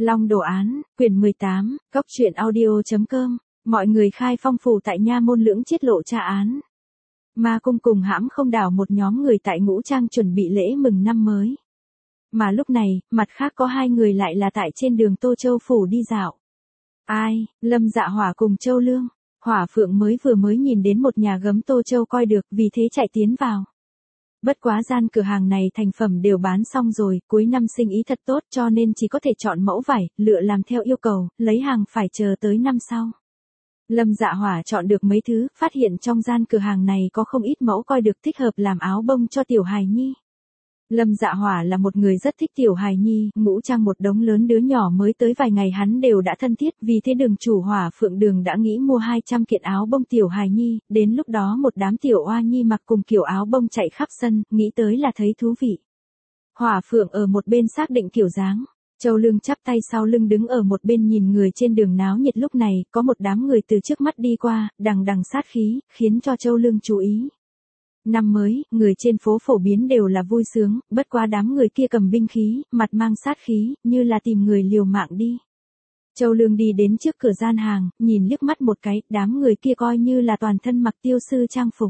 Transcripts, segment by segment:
Long đồ án, quyển 18, Cốc truyện audio.com, mọi người khai phong phủ tại Nha Môn Lưỡng Chiết lộ tra án. Ma Cung cùng hãm không đảo một nhóm người tại Ngũ Trang chuẩn bị lễ mừng năm mới. Mà lúc này, mặt khác có hai người lại là tại trên đường Tô Châu phủ đi dạo. Ai? Lâm Dạ Hỏa cùng Châu Lương. Hỏa Phượng vừa mới nhìn đến một nhà gấm Tô Châu coi được, vì thế chạy tiến vào. Bất quá gian cửa hàng này thành phẩm đều bán xong rồi, cuối năm sinh ý thật tốt cho nên chỉ có thể chọn mẫu vải, lựa làm theo yêu cầu, lấy hàng phải chờ tới năm sau. Lâm Dạ Hỏa chọn được mấy thứ, phát hiện trong gian cửa hàng này có không ít mẫu coi được thích hợp làm áo bông cho tiểu hài nhi. Lâm Dạ Hỏa là một người rất thích tiểu hài nhi, Ngũ Trang một đống lớn đứa nhỏ mới tới vài ngày hắn đều đã thân thiết, vì thế đường chủ Hỏa Phượng Đường đã nghĩ mua 200 kiện áo bông tiểu hài nhi, đến lúc đó một đám tiểu oa nhi mặc cùng kiểu áo bông chạy khắp sân, nghĩ tới là thấy thú vị. Hỏa Phượng ở một bên xác định kiểu dáng, Châu Lương chắp tay sau lưng đứng ở một bên nhìn người trên đường náo nhiệt. Lúc này, có một đám người từ trước mắt đi qua, đằng đằng sát khí, khiến cho Châu Lương chú ý. Năm mới, người trên phố phổ biến đều là vui sướng, bất quá đám người kia cầm binh khí, mặt mang sát khí, như là tìm người liều mạng đi. Châu Lương đi đến trước cửa gian hàng, nhìn liếc mắt một cái, đám người kia coi như là toàn thân mặc tiêu sư trang phục.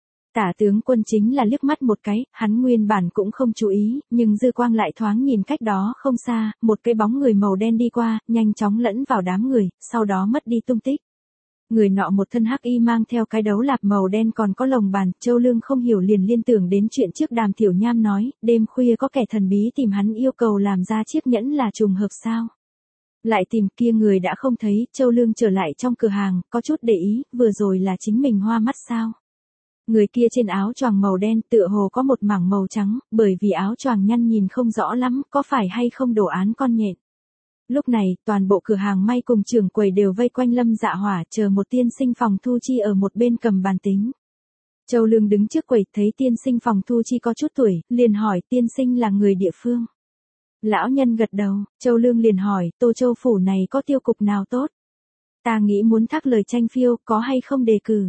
Tả tướng Quân chính là liếc mắt một cái, hắn nguyên bản cũng không chú ý, nhưng dư quang lại thoáng nhìn cách đó không xa, một cái bóng người màu đen đi qua, nhanh chóng lẫn vào đám người, sau đó mất đi tung tích. Người nọ một thân hắc y mang theo cái đấu lạp màu đen còn có lồng bàn, Châu Lương không hiểu liền liên tưởng đến chuyện trước Đàm Tiểu Nham nói, đêm khuya có kẻ thần bí tìm hắn yêu cầu làm ra chiếc nhẫn là trùng hợp sao. Lại tìm kia người đã không thấy, Châu Lương trở lại trong cửa hàng, có chút để ý, vừa rồi là chính mình hoa mắt sao. Người kia trên áo choàng màu đen tựa hồ có một mảng màu trắng, bởi vì áo choàng nhăn nhìn không rõ lắm, có phải hay không đồ án con nhện. Lúc này, toàn bộ cửa hàng may cùng trưởng quầy đều vây quanh Lâm Dạ Hỏa, chờ một tiên sinh phòng thu chi ở một bên cầm bàn tính. Châu Lương đứng trước quầy, thấy tiên sinh phòng thu chi có chút tuổi, liền hỏi tiên sinh là người địa phương. Lão nhân gật đầu, Châu Lương liền hỏi, Tô Châu phủ này có tiêu cục nào tốt? Ta nghĩ muốn thác lời tranh phiêu, có hay không đề cử?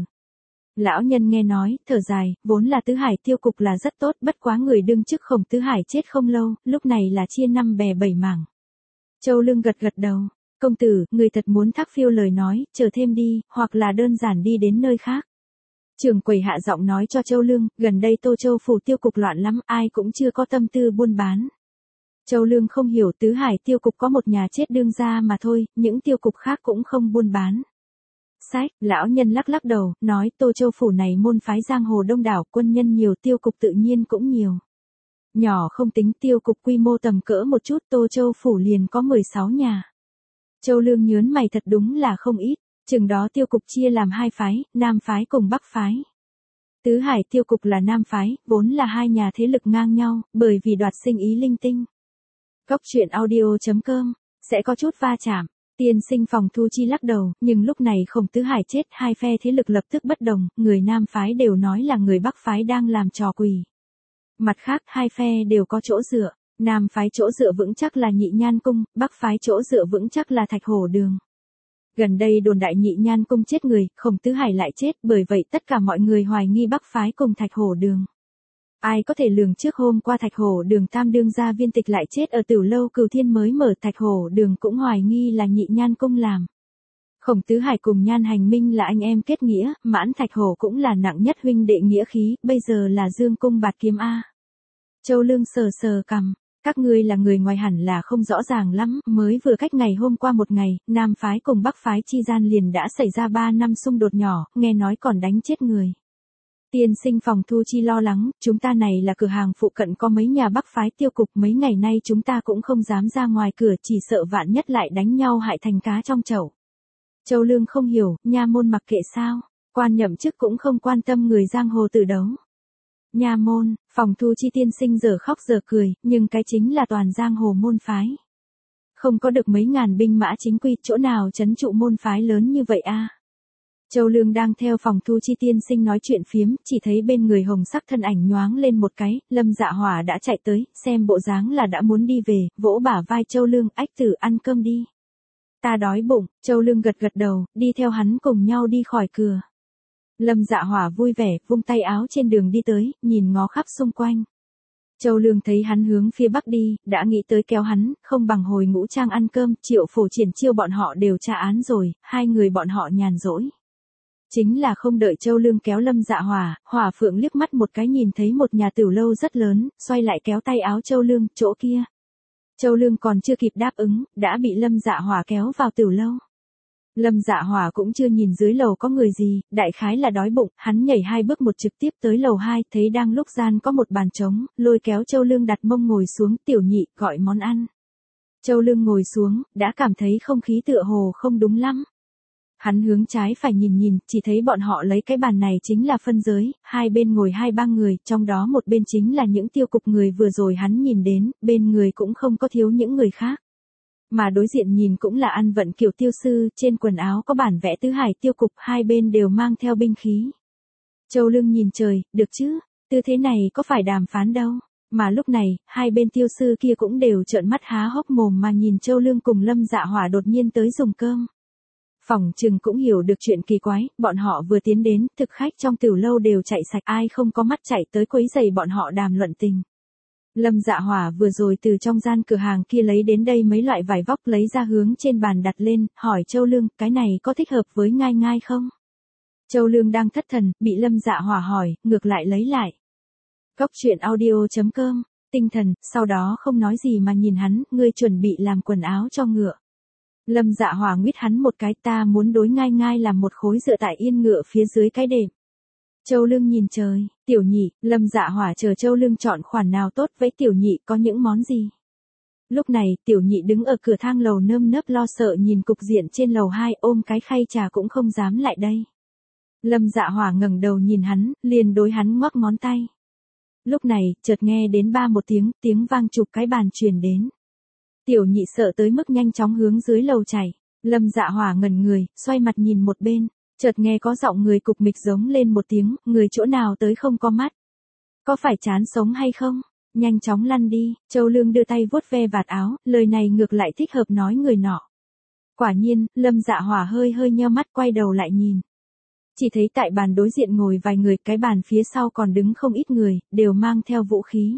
Lão nhân nghe nói, thở dài, vốn là Tứ Hải tiêu cục là rất tốt, bất quá người đương chức Khổng Tứ Hải chết không lâu, lúc này là chia năm bè bảy mảng. Châu Lương gật đầu, công tử, người thật muốn thác phiêu lời nói, chờ thêm đi, hoặc là đơn giản đi đến nơi khác. Trưởng quầy hạ giọng nói cho Châu Lương, gần đây Tô Châu phủ tiêu cục loạn lắm, ai cũng chưa có tâm tư buôn bán. Châu Lương không hiểu, Tứ Hải tiêu cục có một nhà chết đương gia mà thôi, những tiêu cục khác cũng không buôn bán. Sách, lão nhân lắc đầu, nói Tô Châu phủ này môn phái giang hồ đông đảo, quân nhân nhiều, tiêu cục tự nhiên cũng nhiều. Nhỏ không tính, tiêu cục quy mô tầm cỡ một chút, Tô Châu phủ liền có 16 nhà. Châu Lương nhớn mày, thật đúng là không ít, chừng đó tiêu cục chia làm hai phái, Nam phái cùng Bắc phái. Tứ Hải tiêu cục là Nam phái, vốn là hai nhà thế lực ngang nhau, bởi vì đoạt sinh ý linh tinh. Cốc truyện audio.com, sẽ có chút va chạm. Tiên sinh phòng thu chi lắc đầu, nhưng lúc này Khổng Tứ Hải chết, hai phe thế lực lập tức bất đồng, người Nam phái đều nói là người Bắc phái đang làm trò quỷ. Mặt khác, hai phe đều có chỗ dựa, Nam phái chỗ dựa vững chắc là Nhị Nhan Cung, Bắc phái chỗ dựa vững chắc là Thạch Hổ Đường. Gần đây đồn đại Nhị Nhan Cung chết người, Khổng Tứ Hải lại chết, bởi vậy tất cả mọi người hoài nghi Bắc phái cùng Thạch Hổ Đường. Ai có thể lường trước hôm qua Thạch Hổ Đường tam đương gia Viên Tịch lại chết ở Tử Lâu Cửu Thiên mới mở, Thạch Hổ Đường cũng hoài nghi là Nhị Nhan Cung làm. Khổng Tứ Hải cùng Nhan Hành Minh là anh em kết nghĩa, Mãn Thạch Hổ cũng là nặng nhất huynh đệ nghĩa khí, bây giờ là Dương Cung bạt kiếm A. Châu Lương sờ cằm, các ngươi là người ngoài hẳn là không rõ ràng lắm, mới vừa cách ngày hôm qua một ngày, Nam phái cùng Bắc phái chi gian liền đã xảy ra 3 năm xung đột nhỏ, nghe nói còn đánh chết người. Tiên sinh phòng thu chi lo lắng, chúng ta này là cửa hàng phụ cận có mấy nhà Bắc phái tiêu cục, mấy ngày nay chúng ta cũng không dám ra ngoài cửa, chỉ sợ vạn nhất lại đánh nhau hại thành cá trong chậu. Châu Lương không hiểu, nha môn mặc kệ sao, quan nhậm chức cũng không quan tâm người giang hồ tử đấu. Nha môn, phòng thu chi tiên sinh giờ khóc giờ cười, nhưng cái chính là toàn giang hồ môn phái. Không có được mấy ngàn binh mã chính quy, chỗ nào trấn trụ môn phái lớn như vậy a? Châu Lương đang theo phòng thu chi tiên sinh nói chuyện phiếm, chỉ thấy bên người hồng sắc thân ảnh nhoáng lên một cái, Lâm Dạ Hỏa đã chạy tới, xem bộ dáng là đã muốn đi về, vỗ bả vai Châu Lương, ách tử ăn cơm đi. Ta đói bụng, Châu Lương gật đầu, đi theo hắn cùng nhau đi khỏi cửa. Lâm Dạ Hỏa vui vẻ, vung tay áo trên đường đi tới, nhìn ngó khắp xung quanh. Châu Lương thấy hắn hướng phía bắc đi, đã nghĩ tới kéo hắn, không bằng hồi Ngũ Trang ăn cơm, Triệu Phổ Triển Chiêu bọn họ đều tra án rồi, hai người bọn họ nhàn rỗi. Chính là không đợi Châu Lương kéo Lâm Dạ Hỏa, Hỏa Phượng liếc mắt một cái nhìn thấy một nhà tiểu lâu rất lớn, xoay lại kéo tay áo Châu Lương, chỗ kia. Châu Lương còn chưa kịp đáp ứng, đã bị Lâm Dạ Hỏa kéo vào tiểu lâu. Lâm Dạ Hỏa cũng chưa nhìn dưới lầu có người gì, đại khái là đói bụng, hắn nhảy 2 bước một trực tiếp tới lầu 2, thấy đang lúc gian có một bàn trống, lôi kéo Châu Lương đặt mông ngồi xuống, tiểu nhị, gọi món ăn. Châu Lương ngồi xuống, đã cảm thấy không khí tựa hồ không đúng lắm. Hắn hướng trái phải nhìn, chỉ thấy bọn họ lấy cái bàn này chính là phân giới, hai bên ngồi 2-3 người, trong đó một bên chính là những tiêu cục người vừa rồi hắn nhìn đến, bên người cũng không có thiếu những người khác. Mà đối diện nhìn cũng là ăn vận kiểu tiêu sư, trên quần áo có bản vẽ tứ hải tiêu cục, hai bên đều mang theo binh khí. Châu Lương nhìn trời, được chứ, tư thế này có phải đàm phán đâu. Mà lúc này, hai bên tiêu sư kia cũng đều trợn mắt há hốc mồm mà nhìn Châu Lương cùng Lâm Dạ Hỏa đột nhiên tới dùng cơm. Phỏng chừng cũng hiểu được chuyện kỳ quái, bọn họ vừa tiến đến, thực khách trong tiểu lâu đều chạy sạch, ai không có mắt chạy tới quấy rầy bọn họ đàm luận tình. Lâm Dạ Hỏa vừa rồi từ trong gian cửa hàng kia lấy đến đây mấy loại vải vóc lấy ra hướng trên bàn đặt lên, hỏi Châu Lương, cái này có thích hợp với ngai ngai không? Châu Lương đang thất thần, bị Lâm Dạ Hỏa hỏi, ngược lại lấy lại. Cốc truyện audio.com, tinh thần, sau đó không nói gì mà nhìn hắn, ngươi chuẩn bị làm quần áo cho ngựa. Lâm Dạ Hỏa nguyết hắn một cái, ta muốn đối ngai ngai làm một khối dựa tại yên ngựa phía dưới cái đệm. Châu Lương nhìn trời, tiểu nhị, Lâm Dạ Hỏa chờ Châu Lương chọn khoản nào tốt với tiểu nhị có những món gì. Lúc này, tiểu nhị đứng ở cửa thang lầu nơm nớp lo sợ nhìn cục diện trên lầu 2 ôm cái khay trà cũng không dám lại đây. Lâm Dạ Hỏa ngẩng đầu nhìn hắn, liền đối hắn ngoắc ngón tay. Lúc này, chợt nghe đến một tiếng vang chụp cái bàn truyền đến. Tiểu nhị sợ tới mức nhanh chóng hướng dưới lầu chạy. Lâm Dạ Hỏa ngẩn người, xoay mặt nhìn một bên. Chợt nghe có giọng người cục mịch giống lên một tiếng, người chỗ nào tới không có mắt. Có phải chán sống hay không? Nhanh chóng lăn đi, Châu Lương đưa tay vuốt ve vạt áo, lời này ngược lại thích hợp nói người nọ. Quả nhiên, Lâm Dạ Hỏa hơi nheo mắt quay đầu lại nhìn. Chỉ thấy tại bàn đối diện ngồi vài người, cái bàn phía sau còn đứng không ít người, đều mang theo vũ khí.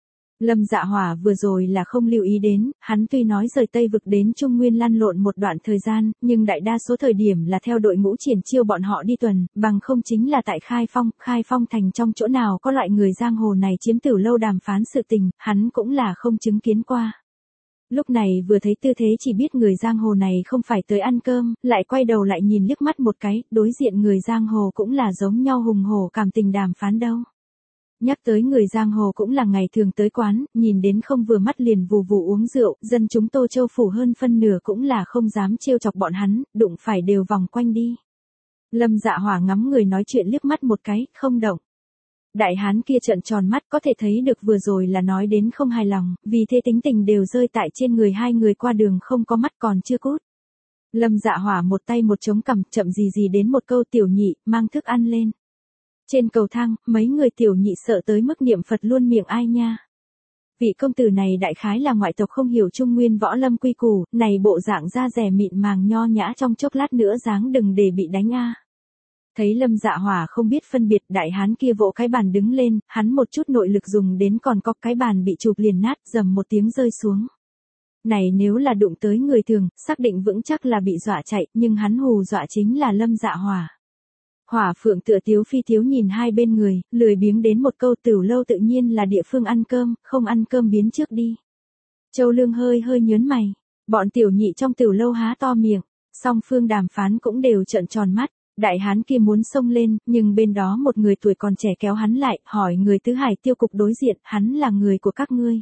Lâm Dạ Hỏa vừa rồi là không lưu ý đến, hắn tuy nói rời Tây Vực đến Trung Nguyên lăn lộn một đoạn thời gian, nhưng đại đa số thời điểm là theo đội ngũ Triển Chiêu bọn họ đi tuần, bằng không chính là tại Khai Phong thành trong chỗ nào có loại người giang hồ này chiếm tiểu lâu đàm phán sự tình, hắn cũng là không chứng kiến qua. Lúc này vừa thấy tư thế chỉ biết người giang hồ này không phải tới ăn cơm, lại quay đầu lại nhìn liếc mắt một cái, đối diện người giang hồ cũng là giống nhau hùng hổ cảm tình đàm phán đâu. Nhắc tới người giang hồ cũng là ngày thường tới quán, nhìn đến không vừa mắt liền vù vù uống rượu, dân chúng Tô Châu phủ hơn phân nửa cũng là không dám trêu chọc bọn hắn, đụng phải đều vòng quanh đi. Lâm Dạ Hỏa ngắm người nói chuyện liếc mắt một cái, không động. Đại hán kia trợn tròn mắt có thể thấy được vừa rồi là nói đến không hài lòng, vì thế tính tình đều rơi tại trên người hai người qua đường không có mắt còn chưa cút. Lâm Dạ Hỏa một tay một chống cằm chậm gì đến một câu tiểu nhị, mang thức ăn lên. Trên cầu thang, mấy người tiểu nhị sợ tới mức niệm Phật luôn miệng ai nha. Vị công tử này đại khái là ngoại tộc không hiểu Trung Nguyên võ lâm quy củ, này bộ dạng da rẻ mịn màng nho nhã trong chốc lát nữa dáng đừng để bị đánh a. Thấy Lâm Dạ Hỏa không biết phân biệt, đại hán kia vỗ cái bàn đứng lên, hắn một chút nội lực dùng đến còn có cái bàn bị chụp liền nát, dầm một tiếng rơi xuống. Này nếu là đụng tới người thường, xác định vững chắc là bị dọa chạy, nhưng hắn hù dọa chính là Lâm Dạ Hỏa. Hỏa Phượng tựa tiếu phi tiếu nhìn hai bên người, lười biếng đến một câu tiểu lâu tự nhiên là địa phương ăn cơm, không ăn cơm biến trước đi. Châu Lương hơi nhớn mày, bọn tiểu nhị trong tiểu lâu há to miệng, song phương đàm phán cũng đều trợn tròn mắt, đại hán kia muốn xông lên, nhưng bên đó một người tuổi còn trẻ kéo hắn lại, hỏi người tứ hải tiêu cục đối diện, hắn là người của các ngươi.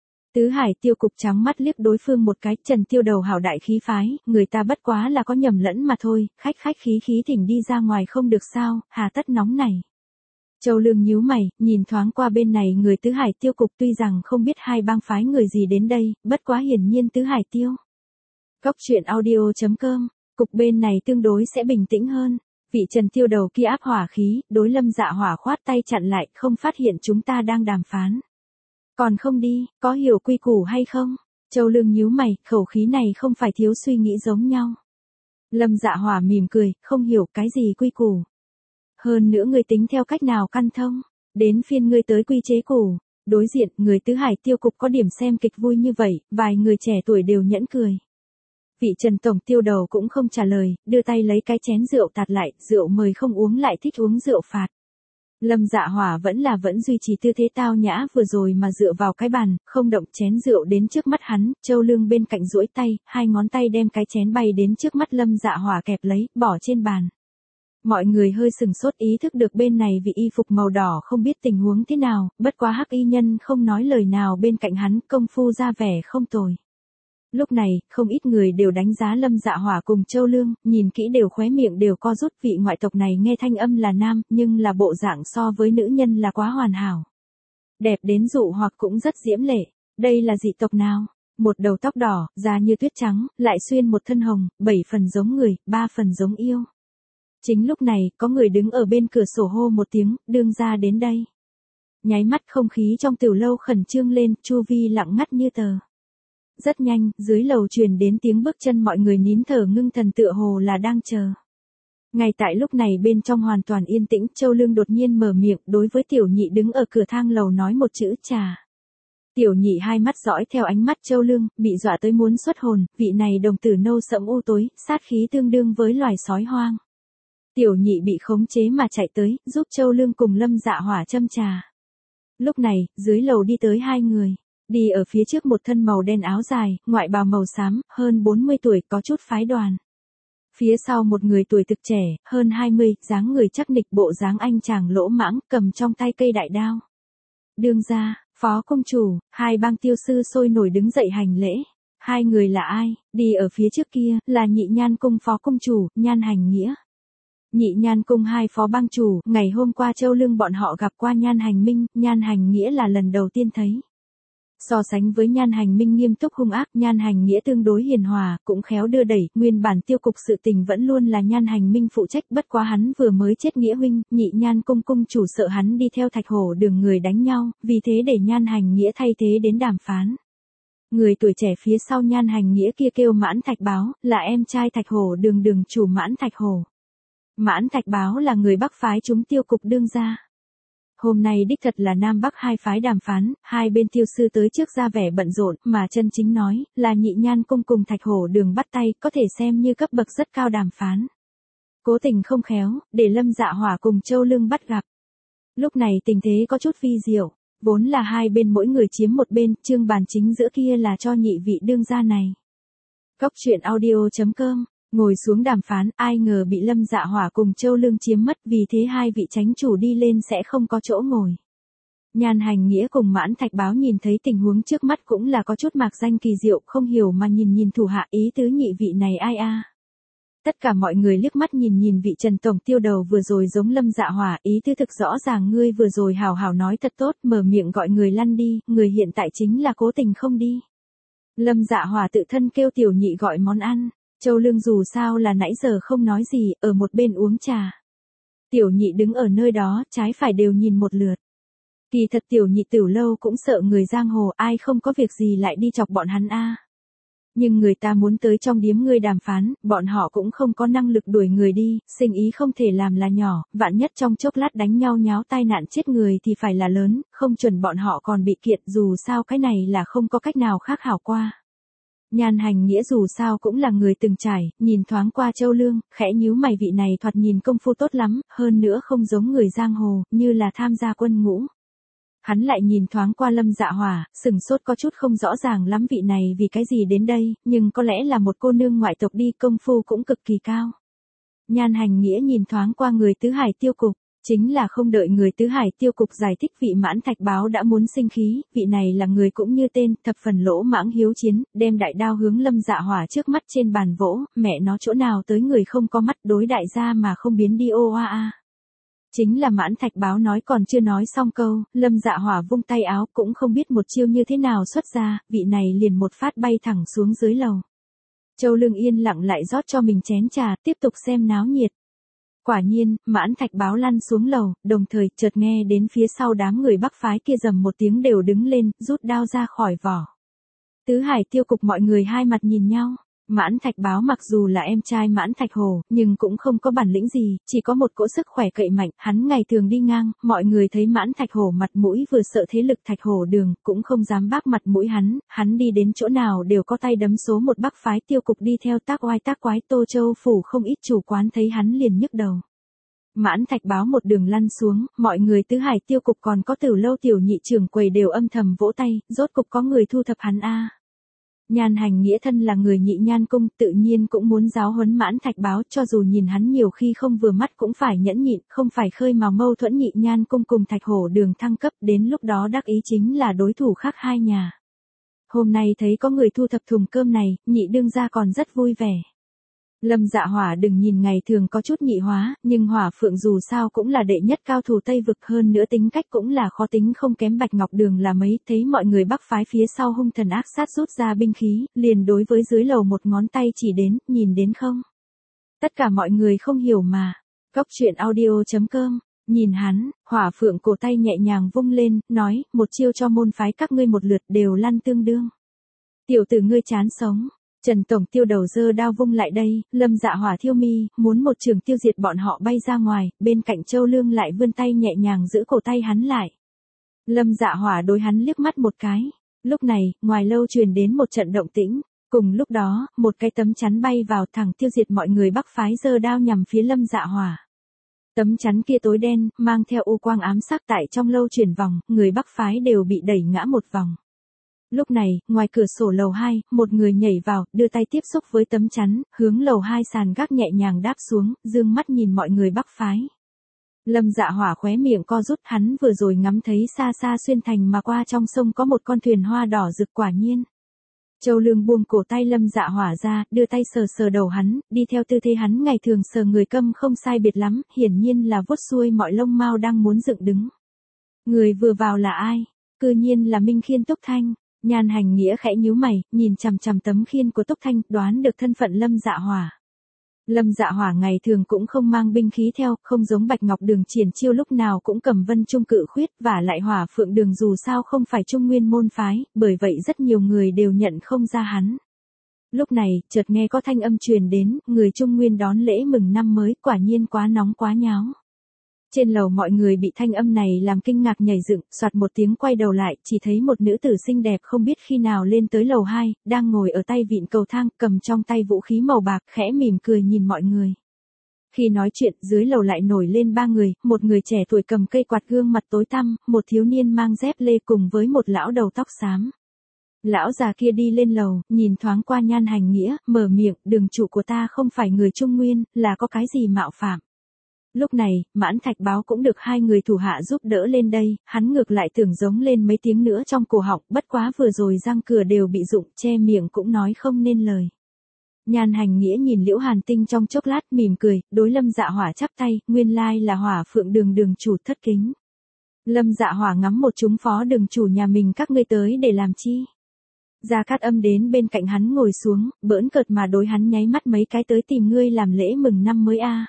Tứ hải tiêu cục trắng mắt liếc đối phương một cái, Trần Tiêu đầu hảo đại khí phái, người ta bất quá là có nhầm lẫn mà thôi, khách khí thỉnh đi ra ngoài không được sao, hà tất nóng này. Châu Lương nhíu mày, nhìn thoáng qua bên này người tứ hải tiêu cục tuy rằng không biết hai bang phái người gì đến đây, bất quá hiển nhiên tứ hải tiêu. Cốc truyện audio.com, cục bên này tương đối sẽ bình tĩnh hơn. Vị Trần Tiêu đầu kia áp hỏa khí, đối Lâm Dạ Hỏa khoát tay chặn lại, không phát hiện chúng ta đang đàm phán. Còn không đi, có hiểu quy củ hay không? Châu Lương nhíu mày, khẩu khí này không phải thiếu suy nghĩ giống nhau. Lâm Dạ Hỏa mỉm cười, không hiểu cái gì quy củ. Hơn nữa ngươi tính theo cách nào căn thông, đến phiên ngươi tới quy chế củ. Đối diện, người tứ hải tiêu cục có điểm xem kịch vui như vậy, vài người trẻ tuổi đều nhẫn cười. Vị Trần tổng tiêu đầu cũng không trả lời, đưa tay lấy cái chén rượu tạt lại, rượu mời không uống lại thích uống rượu phạt. Lâm Dạ Hỏa vẫn duy trì tư thế tao nhã vừa rồi mà dựa vào cái bàn, không động, chén rượu đến trước mắt hắn, Châu Lương bên cạnh duỗi tay, hai ngón tay đem cái chén bay đến trước mắt Lâm Dạ Hỏa kẹp lấy, bỏ trên bàn. Mọi người hơi sừng sốt ý thức được bên này vì y phục màu đỏ không biết tình huống thế nào, bất quá hắc y nhân không nói lời nào bên cạnh hắn, công phu ra vẻ không tồi. Lúc này, không ít người đều đánh giá Lâm Dạ Hỏa cùng Châu Lương, nhìn kỹ đều khóe miệng đều co rút, vị ngoại tộc này nghe thanh âm là nam, nhưng là bộ dạng so với nữ nhân là quá hoàn hảo. Đẹp đến dụ hoặc cũng rất diễm lệ, đây là dị tộc nào? Một đầu tóc đỏ, da như tuyết trắng, lại xuyên một thân hồng, 7 phần giống người, 3 phần giống yêu. Chính lúc này, có người đứng ở bên cửa sổ hô một tiếng, đương gia đến đây. Nháy mắt không khí trong tiểu lâu khẩn trương lên, chu vi lặng ngắt như tờ. Rất nhanh, dưới lầu truyền đến tiếng bước chân, mọi người nín thở ngưng thần tựa hồ là đang chờ. Ngay tại lúc này bên trong hoàn toàn yên tĩnh, Châu Lương đột nhiên mở miệng đối với tiểu nhị đứng ở cửa thang lầu nói một chữ trà. Tiểu nhị hai mắt dõi theo ánh mắt Châu Lương, bị dọa tới muốn xuất hồn, vị này đồng tử nâu sẫm u tối, sát khí tương đương với loài sói hoang. Tiểu nhị bị khống chế mà chạy tới, giúp Châu Lương cùng Lâm Dạ Hỏa châm trà. Lúc này, dưới lầu đi tới hai người. Đi ở phía trước một thân màu đen áo dài, ngoại bào màu xám, hơn 40 tuổi, có chút phái đoàn. Phía sau một người tuổi thực trẻ, hơn 20, dáng người chắc nịch, bộ dáng anh chàng lỗ mãng, cầm trong tay cây đại đao. Đương gia, phó công chủ, hai bang tiêu sư sôi nổi đứng dậy hành lễ. Hai người là ai? Đi ở phía trước kia, là Nhị Nhan cung phó công chủ, Nhan Hành Nghĩa. Nhị Nhan cung hai phó bang chủ, ngày hôm qua Châu Lương bọn họ gặp qua Nhan Hành Minh, Nhan Hành Nghĩa là lần đầu tiên thấy. So sánh với Nhan Hành Minh nghiêm túc hung ác, Nhan Hành Nghĩa tương đối hiền hòa, cũng khéo đưa đẩy, nguyên bản tiêu cục sự tình vẫn luôn là Nhan Hành Minh phụ trách, bất quá hắn vừa mới chết Nghĩa huynh, Nhị Nhan cung cung chủ sợ hắn đi theo Thạch Hổ Đường người đánh nhau, vì thế để Nhan Hành Nghĩa thay thế đến đàm phán. Người tuổi trẻ phía sau Nhan Hành Nghĩa kia kêu Mãn Thạch Báo, là em trai Thạch Hổ Đường đường chủ Mãn Thạch Hổ. Mãn Thạch Báo là người Bắc phái chúng tiêu cục đương gia. Hôm nay đích thật là Nam Bắc hai phái đàm phán, hai bên tiêu sư tới trước ra vẻ bận rộn, mà chân chính nói, là Nhị Nhan cung cùng Thạch Hổ Đường bắt tay, có thể xem như cấp bậc rất cao đàm phán. Cố tình không khéo, để Lâm Dạ Hỏa cùng Châu Lương bắt gặp. Lúc này tình thế có chút vi diệu, vốn là hai bên mỗi người chiếm một bên, chương bàn chính giữa kia là cho nhị vị đương gia này. Cóc truyện audio.com. Ngồi xuống đàm phán, ai ngờ bị Lâm Dạ Hỏa cùng Châu Lương chiếm mất, vì thế hai vị chánh chủ đi lên sẽ không có chỗ ngồi. Nhan Hành Nghĩa cùng Mãn Thạch Báo nhìn thấy tình huống trước mắt cũng là có chút mạc danh kỳ diệu, không hiểu mà nhìn thủ hạ, ý tứ nhị vị này ai a? Tất cả mọi người liếc mắt nhìn vị Trần tổng tiêu đầu vừa rồi giống Lâm Dạ Hỏa, ý tứ thực rõ ràng, ngươi vừa rồi hào hào nói thật tốt, mở miệng gọi người lăn đi, người hiện tại chính là cố tình không đi. Lâm Dạ Hỏa tự thân kêu tiểu nhị gọi món ăn. Châu Lương dù sao là nãy giờ không nói gì, ở một bên uống trà. Tiểu nhị đứng ở nơi đó, trái phải đều nhìn một lượt. Kỳ thật tiểu nhị tiểu lâu cũng sợ người giang hồ, ai không có việc gì lại đi chọc bọn hắn a. Nhưng người ta muốn tới trong điếm ngươi đàm phán, bọn họ cũng không có năng lực đuổi người đi, sinh ý không thể làm là nhỏ, vạn nhất trong chốc lát đánh nhau nháo tai nạn chết người thì phải là lớn, không chuẩn bọn họ còn bị kiện, dù sao cái này là không có cách nào khác hảo qua. Nhan Hành Nghĩa dù sao cũng là người từng trải, nhìn thoáng qua Châu Lương, khẽ nhíu mày, vị này thoạt nhìn công phu tốt lắm, hơn nữa không giống người giang hồ, như là tham gia quân ngũ. Hắn lại nhìn thoáng qua Lâm Dạ Hỏa, sừng sốt có chút không rõ ràng lắm vị này vì cái gì đến đây, nhưng có lẽ là một cô nương ngoại tộc đi, công phu cũng cực kỳ cao. Nhan Hành Nghĩa nhìn thoáng qua người tứ hải tiêu cục. Chính là không đợi người tứ hải tiêu cục giải thích, vị Mãn Thạch Báo đã muốn sinh khí, vị này là người cũng như tên, thập phần lỗ mãng hiếu chiến, đem đại đao hướng Lâm Dạ Hỏa trước mắt trên bàn vỗ, mẹ nó chỗ nào tới người không có mắt, đối đại gia mà không biến đi ô a a. Chính là Mãn Thạch Báo nói còn chưa nói xong câu, Lâm Dạ Hỏa vung tay áo, cũng không biết một chiêu như thế nào xuất ra, vị này liền một phát bay thẳng xuống dưới lầu. Châu Lương yên lặng lại rót cho mình chén trà, tiếp tục xem náo nhiệt. Quả nhiên, Mãn Thạch Báo lăn xuống lầu, đồng thời chợt nghe đến phía sau đám người Bắc phái kia rầm một tiếng đều đứng lên, rút đao ra khỏi vỏ. Tứ hải tiêu cục mọi người hai mặt nhìn nhau, Mãn Thạch Báo mặc dù là em trai Mãn Thạch Hổ, nhưng cũng không có bản lĩnh gì, chỉ có một cỗ sức khỏe cậy mạnh, hắn ngày thường đi ngang, mọi người thấy Mãn Thạch Hổ mặt mũi vừa sợ thế lực Thạch Hổ Đường, cũng không dám bác mặt mũi hắn đi đến chỗ nào đều có tay đấm số một Bắc phái tiêu cục đi theo tác oai tác quái. Tô Châu phủ không ít chủ quán thấy hắn liền nhức đầu. Mãn Thạch Báo một đường lăn xuống, mọi người tứ hải tiêu cục còn có Tử Lâu tiểu nhị trưởng quầy đều âm thầm vỗ tay, rốt cục có người thu thập hắn a. Nhan Hành Nghĩa thân là người Nhị Nhan cung, tự nhiên cũng muốn giáo huấn Mãn Thạch Báo, cho dù nhìn hắn nhiều khi không vừa mắt cũng phải nhẫn nhịn, không phải khơi mào mâu thuẫn Nhị Nhan cung cùng Thạch Hổ Đường thăng cấp, đến lúc đó đắc ý chính là đối thủ khác hai nhà. Hôm nay thấy có người thu thập thùng cơm này, Nhị đương gia còn rất vui vẻ. Lâm Dạ Hỏa đừng nhìn ngày thường có chút nhị hóa, nhưng Hỏa Phượng dù sao cũng là đệ nhất cao thủ Tây vực, hơn nữa tính cách cũng là khó tính không kém Bạch Ngọc Đường là mấy. Thấy mọi người Bắc phái phía sau hung thần ác sát rút ra binh khí, liền đối với dưới lầu một ngón tay chỉ đến, nhìn đến không? Tất cả mọi người không hiểu mà. Cóc truyện audio.com. Nhìn hắn, Hỏa Phượng cổ tay nhẹ nhàng vung lên, nói, một chiêu cho môn phái các ngươi một lượt đều lăn tương đương. Tiểu tử ngươi chán sống. Trần Tổng Tiêu đầu giơ đao vung lại đây, Lâm Dạ Hỏa thiêu mi, muốn một trường tiêu diệt bọn họ bay ra ngoài, bên cạnh Châu Lương lại vươn tay nhẹ nhàng giữ cổ tay hắn lại. Lâm Dạ Hỏa đối hắn liếc mắt một cái. Lúc này, ngoài lâu truyền đến một trận động tĩnh. Cùng lúc đó, một cái tấm chắn bay vào thẳng tiêu diệt mọi người Bắc phái giơ đao nhằm phía Lâm Dạ Hỏa. Tấm chắn kia tối đen, mang theo u quang ám sắc tại trong lâu chuyển vòng, người Bắc phái đều bị đẩy ngã một vòng. Lúc này, ngoài cửa sổ lầu 2, một người nhảy vào, đưa tay tiếp xúc với tấm chắn, hướng lầu 2 sàn gác nhẹ nhàng đáp xuống, dương mắt nhìn mọi người Bắc phái. Lâm Dạ Hỏa khóe miệng co rút, hắn vừa rồi ngắm thấy xa xa xuyên thành mà qua trong sông có một con thuyền hoa đỏ rực quả nhiên. Châu Lương buông cổ tay Lâm Dạ Hỏa ra, đưa tay sờ sờ đầu hắn, đi theo tư thế hắn ngày thường sờ người câm không sai biệt lắm, hiển nhiên là vuốt xuôi mọi lông mao đang muốn dựng đứng. Người vừa vào là ai? Cư nhiên là Minh Khiên Túc Thanh. Nhan Hành Nghĩa khẽ nhíu mày, nhìn chằm chằm tấm khiên của Túc Thanh, đoán được thân phận Lâm Dạ Hỏa. Lâm Dạ Hỏa ngày thường cũng không mang binh khí theo, không giống Bạch Ngọc Đường triển chiêu lúc nào cũng cầm vân trung cự khuyết, và lại Hỏa Phượng Đường dù sao không phải Trung Nguyên môn phái, bởi vậy rất nhiều người đều nhận không ra hắn. Lúc này, chợt nghe có thanh âm truyền đến, người Trung Nguyên đón lễ mừng năm mới, quả nhiên quá nóng quá nháo. Trên lầu mọi người bị thanh âm này làm kinh ngạc nhảy dựng, soạt một tiếng quay đầu lại, chỉ thấy một nữ tử xinh đẹp không biết khi nào lên tới lầu 2, đang ngồi ở tay vịn cầu thang, cầm trong tay vũ khí màu bạc, khẽ mỉm cười nhìn mọi người. Khi nói chuyện, dưới lầu lại nổi lên ba người, một người trẻ tuổi cầm cây quạt gương mặt tối tăm, một thiếu niên mang dép lê cùng với một lão đầu tóc xám. Lão già kia đi lên lầu, nhìn thoáng qua Nhan Hành Nghĩa, mở miệng, đường chủ của ta không phải người Trung Nguyên, là có cái gì mạo phạm. Lúc này, Mãn Thạch Báo cũng được hai người thủ hạ giúp đỡ lên đây, hắn ngược lại tưởng giống lên mấy tiếng nữa trong cổ họng, bất quá vừa rồi răng cửa đều bị rụng, che miệng cũng nói không nên lời. Nhan Hành Nghĩa nhìn Liễu Hàn Tinh trong chốc lát mỉm cười, đối Lâm Dạ Hỏa chắp tay, nguyên lai là Hỏa Phượng Đường đường chủ thất kính. Lâm Dạ Hỏa ngắm một chúng phó đường chủ nhà mình, các ngươi tới để làm chi? Gia Cát Âm đến bên cạnh hắn ngồi xuống, bỡn cợt mà đối hắn nháy mắt mấy cái, tới tìm ngươi làm lễ mừng năm mới a.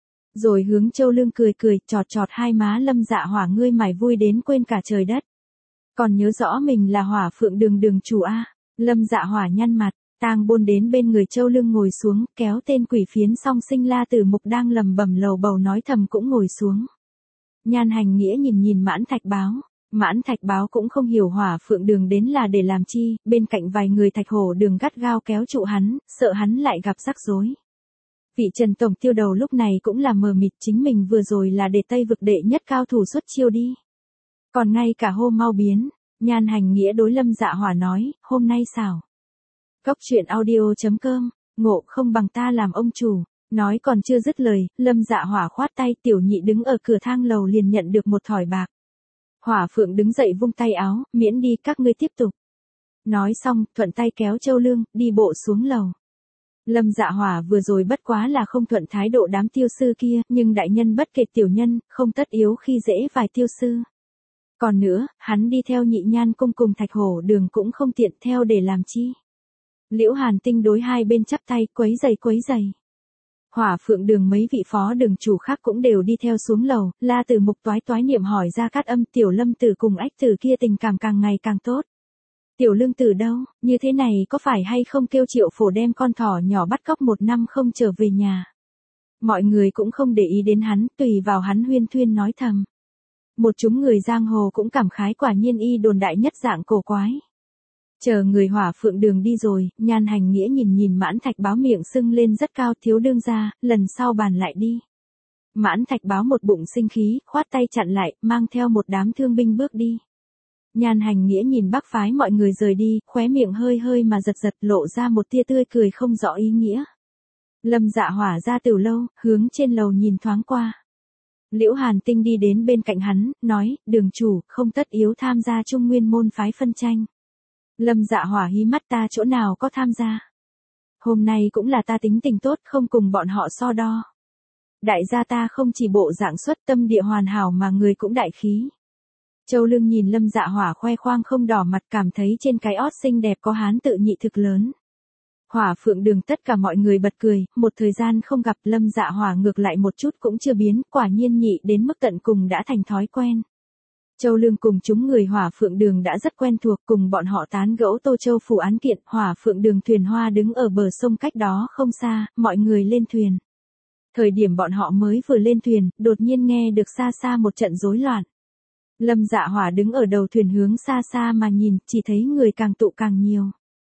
Rồi hướng Châu Lương cười cười, chọt chọt hai má Lâm Dạ Hỏa, ngươi mải vui đến quên cả trời đất. Còn nhớ rõ mình là Hỏa Phượng Đường đường chủ a. Lâm Dạ Hỏa nhăn mặt, Tang Bôn đến bên người Châu Lương ngồi xuống, kéo tên quỷ phiến song sinh La Tử Mục đang lầm bầm lầu bầu nói thầm cũng ngồi xuống. Nhan Hành Nghĩa nhìn nhìn Mãn Thạch Báo. Mãn Thạch Báo cũng không hiểu Hỏa Phượng Đường đến là để làm chi, bên cạnh vài người Thạch Hổ Đường gắt gao kéo trụ hắn, sợ hắn lại gặp rắc rối. Vị Trần Tổng Tiêu đầu lúc này cũng là mờ mịt, chính mình vừa rồi là để Tây vực đệ nhất cao thủ xuất chiêu đi. Còn ngay cả hô mau biến, Nhan Hành Nghĩa đối Lâm Dạ Hỏa nói, hôm nay sao? Cóc truyện audio.com, ngộ không bằng ta làm ông chủ. Nói còn chưa dứt lời, Lâm Dạ Hỏa khoát tay, tiểu nhị đứng ở cửa thang lầu liền nhận được một thỏi bạc. Hỏa Phượng đứng dậy vung tay áo, miễn đi, các ngươi tiếp tục. Nói xong, thuận tay kéo Châu Lương, đi bộ xuống lầu. Lâm Dạ Hỏa vừa rồi bất quá là không thuận thái độ đám tiêu sư kia, nhưng đại nhân bất kể tiểu nhân, không tất yếu khi dễ vài tiêu sư. Còn nữa, hắn đi theo Nhị Nhan cung cùng Thạch Hổ Đường cũng không tiện theo để làm chi. Liễu Hàn Tinh đối hai bên chắp tay, quấy giày. Hỏa Phượng Đường mấy vị phó đường chủ khác cũng đều đi theo xuống lầu, La Tử Mục toái niệm hỏi Gia Cát Âm, tiểu Lâm tử cùng Ách tử kia tình cảm càng ngày càng tốt. Tiểu Lương Tử đâu, như thế này có phải hay không kêu Triệu Phổ đem con thỏ nhỏ bắt cóc 1 năm không trở về nhà. Mọi người cũng không để ý đến hắn, tùy vào hắn huyên thuyên nói thầm. Một chúng người giang hồ cũng cảm khái quả nhiên y đồn đại nhất dạng cổ quái. Chờ người Hỏa Phượng Đường đi rồi, Nhan Hành Nghĩa nhìn Mãn Thạch Báo miệng sưng lên rất cao, thiếu đương ra, lần sau bàn lại đi. Mãn Thạch Báo một bụng sinh khí, khoát tay chặn lại, mang theo một đám thương binh bước đi. Nhan Hành Nghĩa nhìn Bắc phái mọi người rời đi, khóe miệng hơi hơi mà giật giật, lộ ra một tia tươi cười không rõ ý nghĩa. Lâm Dạ Hỏa ra từ lâu, hướng trên lầu nhìn thoáng qua. Liễu Hàn Tinh đi đến bên cạnh hắn, nói, đường chủ, không tất yếu tham gia Trung Nguyên môn phái phân tranh. Lâm Dạ Hỏa hí mắt, ta chỗ nào có tham gia. Hôm nay cũng là ta tính tình tốt, không cùng bọn họ so đo. Đại gia ta không chỉ bộ dạng xuất tâm địa hoàn hảo mà người cũng đại khí. Châu Lương nhìn Lâm Dạ Hỏa khoe khoang không đỏ mặt, cảm thấy trên cái ót xinh đẹp có hán tự nhị thực lớn. Hỏa Phượng Đường tất cả mọi người bật cười, một thời gian không gặp Lâm Dạ Hỏa ngược lại một chút cũng chưa biến, quả nhiên nhị đến mức tận cùng đã thành thói quen. Châu Lương cùng chúng người Hỏa Phượng Đường đã rất quen thuộc, cùng bọn họ tán gẫu Tô Châu phủ án kiện. Hỏa Phượng Đường thuyền hoa đứng ở bờ sông cách đó không xa, mọi người lên thuyền. Thời điểm bọn họ mới vừa lên thuyền, đột nhiên nghe được xa xa một trận rối loạn. Lâm Dạ Hỏa đứng ở đầu thuyền hướng xa xa mà nhìn, chỉ thấy người càng tụ càng nhiều.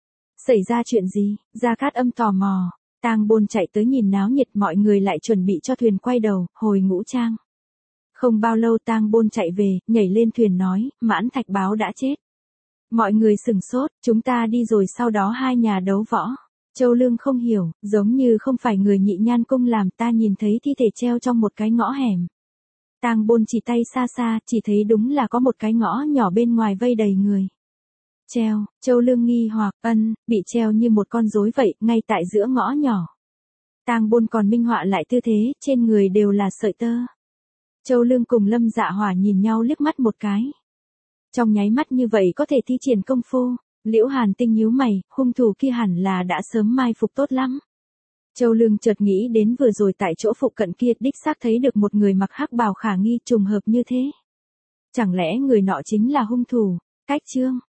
Xảy ra chuyện gì? Gia Cát Âm tò mò. Tang Bôn chạy tới nhìn náo nhiệt, mọi người lại chuẩn bị cho thuyền quay đầu, hồi ngũ trang. Không bao lâu Tang Bôn chạy về, nhảy lên thuyền nói, Mãn Thạch Báo đã chết. Mọi người sừng sốt, chúng ta đi rồi sau đó hai nhà đấu võ. Châu Lương không hiểu, giống như không phải người Nhị Nhan cung làm, ta nhìn thấy thi thể treo trong một cái ngõ hẻm. Tang Bôn chỉ tay xa xa, chỉ thấy đúng là có một cái ngõ nhỏ bên ngoài vây đầy người. Treo, Châu Lương nghi hoặc, bị treo như một con rối vậy, ngay tại giữa ngõ nhỏ. Tang Bôn còn minh họa lại tư thế, trên người đều là sợi tơ. Châu Lương cùng Lâm Dạ Hỏa nhìn nhau liếc mắt một cái. Trong nháy mắt như vậy có thể thi triển công phu, Liễu Hàn Tinh nhíu mày, hung thủ kia hẳn là đã sớm mai phục tốt lắm. Châu Lương chợt nghĩ đến vừa rồi tại chỗ phụ cận kia đích xác thấy được một người mặc hắc bào khả nghi, trùng hợp như thế. Chẳng lẽ người nọ chính là hung thủ? Cách chương